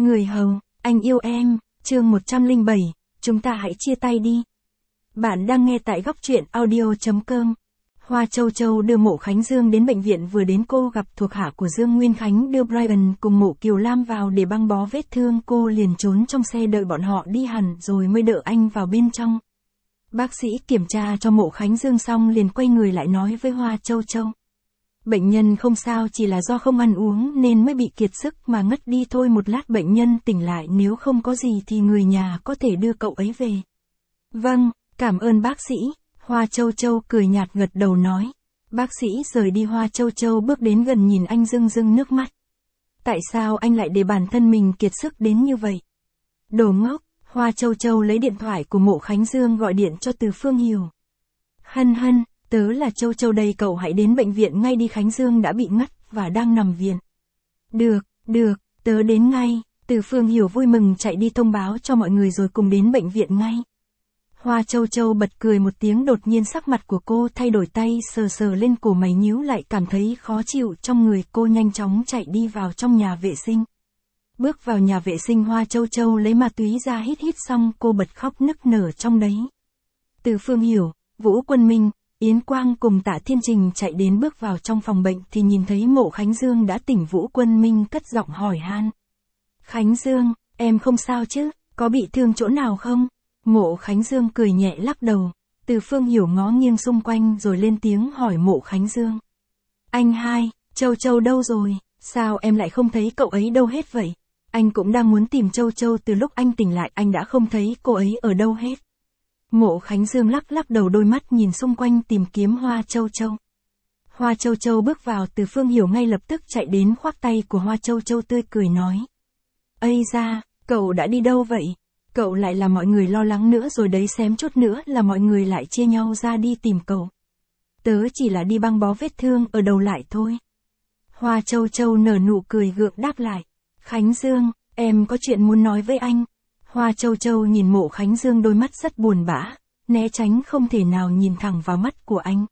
Người hầu, anh yêu em, chương 107, chúng ta hãy chia tay đi. Bạn đang nghe tại góc truyện audio.com. Hoa Châu Châu đưa Mộ Khánh Dương đến bệnh viện, vừa đến cô gặp thuộc hạ của Dương Nguyên Khánh đưa Brian cùng Mộ Kiều Lam vào để băng bó vết thương. Cô liền trốn trong xe đợi bọn họ đi hẳn rồi mới đỡ anh vào bên trong. Bác sĩ kiểm tra cho Mộ Khánh Dương xong liền quay người lại nói với Hoa Châu Châu. Bệnh nhân không sao, chỉ là do không ăn uống nên mới bị kiệt sức mà ngất đi thôi. Một lát bệnh nhân tỉnh lại, nếu không có gì thì người nhà có thể đưa cậu ấy về. Vâng, cảm ơn bác sĩ. Hoa Châu Châu cười nhạt gật đầu nói. Bác sĩ rời đi, Hoa Châu Châu bước đến gần nhìn anh rưng rưng nước mắt. Tại sao anh lại để bản thân mình kiệt sức đến như vậy? Đồ ngốc. Hoa Châu Châu lấy điện thoại của Mộ Khánh Dương gọi điện cho Từ Phương Hiểu. Hân hân, tớ là Châu Châu đây, cậu hãy đến bệnh viện ngay đi, Khánh Dương đã bị ngất và đang nằm viện. Được, tớ đến ngay. Từ Phương Hiểu vui mừng chạy đi thông báo cho mọi người rồi cùng đến bệnh viện ngay. Hoa Châu Châu bật cười một tiếng, đột nhiên sắc mặt của cô thay đổi, tay sờ sờ lên cổ, mày nhíu lại, cảm thấy khó chịu trong người. Cô nhanh chóng chạy đi vào trong nhà vệ sinh. Bước vào nhà vệ sinh, Hoa Châu Châu lấy ma túy ra hít xong cô bật khóc nức nở trong đấy. Từ Phương Hiểu, Vũ Quân Minh, Yến Quang cùng Tạ Thiên Trình chạy đến, bước vào trong phòng bệnh thì nhìn thấy Mộ Khánh Dương đã tỉnh. Vũ Quân Minh cất giọng hỏi han. Khánh Dương, em không sao chứ, có bị thương chỗ nào không? Mộ Khánh Dương cười nhẹ lắc đầu. Từ Phương Hiểu ngó nghiêng xung quanh rồi lên tiếng hỏi Mộ Khánh Dương. Anh hai, Châu Châu đâu rồi, sao em lại không thấy cậu ấy đâu hết vậy? Anh cũng đang muốn tìm Châu Châu, từ lúc anh tỉnh lại anh đã không thấy cô ấy ở đâu hết. Mộ Khánh Dương lắc đầu, đôi mắt nhìn xung quanh tìm kiếm Hoa Châu Châu. Hoa Châu Châu bước vào, Từ Phương Hiểu ngay lập tức chạy đến khoác tay của Hoa Châu Châu tươi cười nói. Ây da, cậu đã đi đâu vậy? Cậu lại làm mọi người lo lắng nữa rồi đấy, xém chút nữa là mọi người lại chia nhau ra đi tìm cậu. Tớ chỉ là đi băng bó vết thương ở đầu lại thôi. Hoa Châu Châu nở nụ cười gượng đáp lại. Khánh Dương, em có chuyện muốn nói với anh. Hoa Châu Châu nhìn Mộ Khánh Dương, đôi mắt rất buồn bã, né tránh không thể nào nhìn thẳng vào mắt của anh.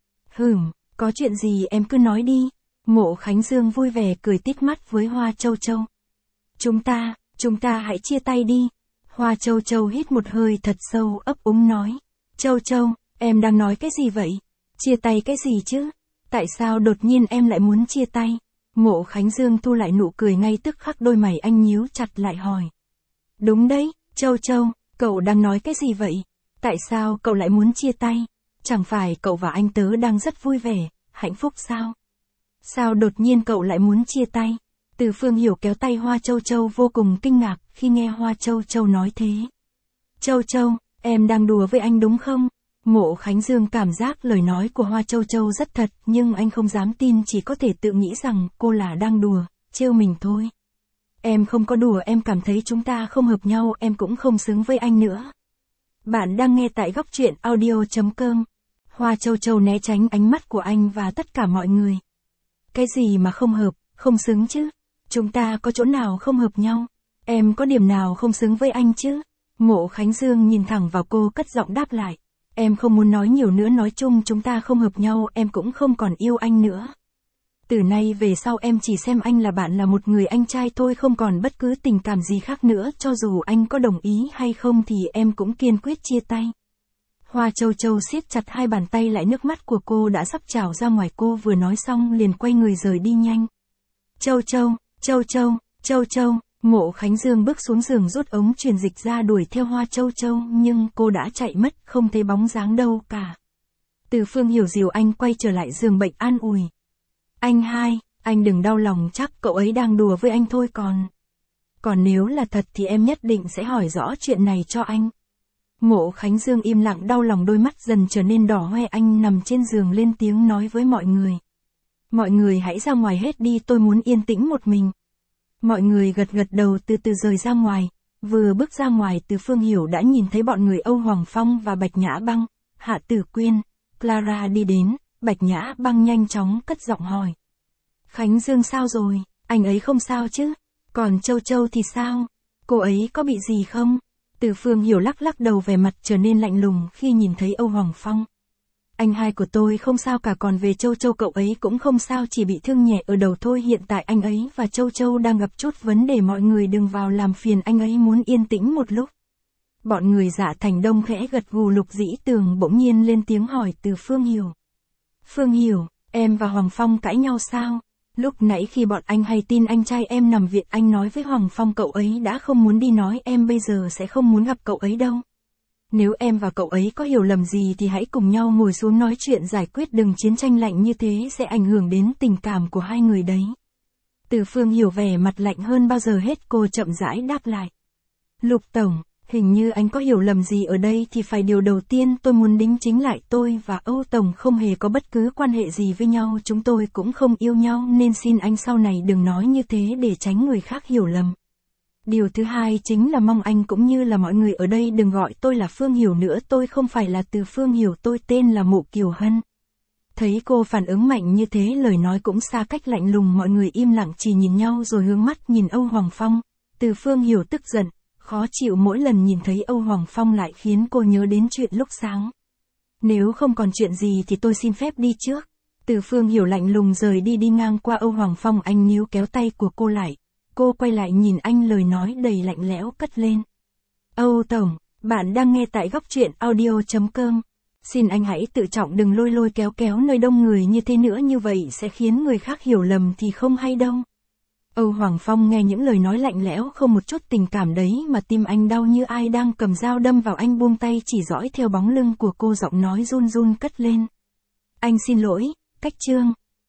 Có chuyện gì em cứ nói đi. Mộ Khánh Dương vui vẻ cười tít mắt với Hoa Châu Châu. Chúng ta hãy chia tay đi. Hoa Châu Châu hít một hơi thật sâu, ấp úng nói. Châu Châu, em đang nói cái gì vậy? Chia tay cái gì chứ? Tại sao đột nhiên em lại muốn chia tay? Mộ Khánh Dương thu lại nụ cười ngay tức khắc, đôi mày anh nhíu chặt lại hỏi. Đúng đấy, Châu Châu, cậu đang nói cái gì vậy? Tại sao cậu lại muốn chia tay? Chẳng phải cậu và anh tớ đang rất vui vẻ, hạnh phúc sao? Sao đột nhiên cậu lại muốn chia tay? Từ Phương Hiểu kéo tay Hoa Châu Châu, vô cùng kinh ngạc khi nghe Hoa Châu Châu nói thế. Châu Châu, em đang đùa với anh đúng không? Mộ Khánh Dương cảm giác lời nói của Hoa Châu Châu rất thật, nhưng anh không dám tin, chỉ có thể tự nghĩ rằng cô là đang đùa, trêu mình thôi. Em không có đùa, em cảm thấy chúng ta không hợp nhau, em cũng không xứng với anh nữa. Bạn đang nghe tại góc truyện audio.com. Hoa Châu Châu né tránh ánh mắt của anh và tất cả mọi người. Cái gì mà không hợp, không xứng chứ? Chúng ta có chỗ nào không hợp nhau? Em có điểm nào không xứng với anh chứ? Mộ Khánh Dương nhìn thẳng vào cô, cất giọng đáp lại. Em không muốn nói nhiều nữa, nói chung chúng ta không hợp nhau, em cũng không còn yêu anh nữa. Từ nay về sau em chỉ xem anh là bạn, là một người anh trai thôi, không còn bất cứ tình cảm gì khác nữa, cho dù anh có đồng ý hay không thì em cũng kiên quyết chia tay. Hoa Châu Châu siết chặt hai bàn tay lại, nước mắt của cô đã sắp trào ra ngoài, cô vừa nói xong liền quay người rời đi nhanh. Châu Châu, Châu Châu, Châu Châu. Mộ Khánh Dương bước xuống giường rút ống truyền dịch ra đuổi theo Hoa Châu Châu, nhưng cô đã chạy mất, không thấy bóng dáng đâu cả. Từ Phương Hiểu dìu anh quay trở lại giường bệnh, an ủi. Anh hai, anh đừng đau lòng, chắc cậu ấy đang đùa với anh thôi, còn nếu là thật thì em nhất định sẽ hỏi rõ chuyện này cho anh. Mộ Khánh Dương im lặng, đau lòng, đôi mắt dần trở nên đỏ hoe, anh nằm trên giường lên tiếng nói với mọi người. Mọi người hãy ra ngoài hết đi, tôi muốn yên tĩnh một mình. Mọi người gật đầu từ từ rời ra ngoài. Vừa bước ra ngoài, Từ Phương Hiểu đã nhìn thấy bọn người Âu Hoàng Phong và Bạch Nhã Băng, Hạ Tử Quyên, Clara đi đến. Bạch Nhã Băng nhanh chóng cất giọng hỏi. Khánh Dương sao rồi, anh ấy không sao chứ? Còn Châu Châu thì sao? Cô ấy có bị gì không? Từ Phương Hiểu lắc đầu, vẻ mặt trở nên lạnh lùng khi nhìn thấy Âu Hoàng Phong. Anh hai của tôi không sao cả, còn về Châu Châu cậu ấy cũng không sao, chỉ bị thương nhẹ ở đầu thôi. Hiện tại anh ấy và Châu Châu đang gặp chút vấn đề, mọi người đừng vào làm phiền anh ấy, muốn yên tĩnh một lúc. Bọn người Dạ Thành Đông khẽ gật gù. Lục Dĩ Tường bỗng nhiên lên tiếng hỏi từ Phương Hiểu. Phương Hiểu, em và Hoàng Phong cãi nhau sao? Lúc nãy khi bọn anh hay tin anh trai em nằm viện, anh nói với Hoàng Phong cậu ấy đã không muốn đi, nói em bây giờ sẽ không muốn gặp cậu ấy đâu. Nếu em và cậu ấy có hiểu lầm gì thì hãy cùng nhau ngồi xuống nói chuyện giải quyết, đừng chiến tranh lạnh như thế sẽ ảnh hưởng đến tình cảm của hai người đấy. Từ Phương Hiểu vẻ mặt lạnh hơn bao giờ hết, cô chậm rãi đáp lại. Lục Tổng, hình như anh có hiểu lầm gì ở đây thì phải điều đầu tiên tôi muốn đính chính lại, tôi và Âu Tổng không hề có bất cứ quan hệ gì với nhau, chúng tôi cũng không yêu nhau, nên xin anh sau này đừng nói như thế để tránh người khác hiểu lầm. Điều thứ hai chính là mong anh cũng như là mọi người ở đây đừng gọi tôi là Phương Hiểu nữa, tôi không phải là Từ Phương Hiểu, tôi tên là Mộ Kiều Hân. Thấy cô phản ứng mạnh như thế, lời nói cũng xa cách lạnh lùng, mọi người im lặng chỉ nhìn nhau rồi hướng mắt nhìn Âu Hoàng Phong. Từ Phương Hiểu tức giận, khó chịu, mỗi lần nhìn thấy Âu Hoàng Phong lại khiến cô nhớ đến chuyện lúc sáng. Nếu không còn chuyện gì thì tôi xin phép đi trước. Từ Phương Hiểu lạnh lùng rời đi, đi ngang qua Âu Hoàng Phong, anh níu kéo tay của cô lại. Cô quay lại nhìn anh, lời nói đầy lạnh lẽo cất lên. Âu Tổng, bạn đang nghe tại Góc Truyện Audio.com. Xin anh hãy tự trọng, đừng lôi lôi kéo kéo nơi đông người như thế nữa, như vậy sẽ khiến người khác hiểu lầm thì không hay đâu. Âu Hoàng Phong nghe những lời nói lạnh lẽo không một chút tình cảm đấy mà tim anh đau như ai đang cầm dao đâm vào, anh buông tay chỉ dõi theo bóng lưng của cô, giọng nói run run cất lên. Anh xin lỗi, Cách Trương.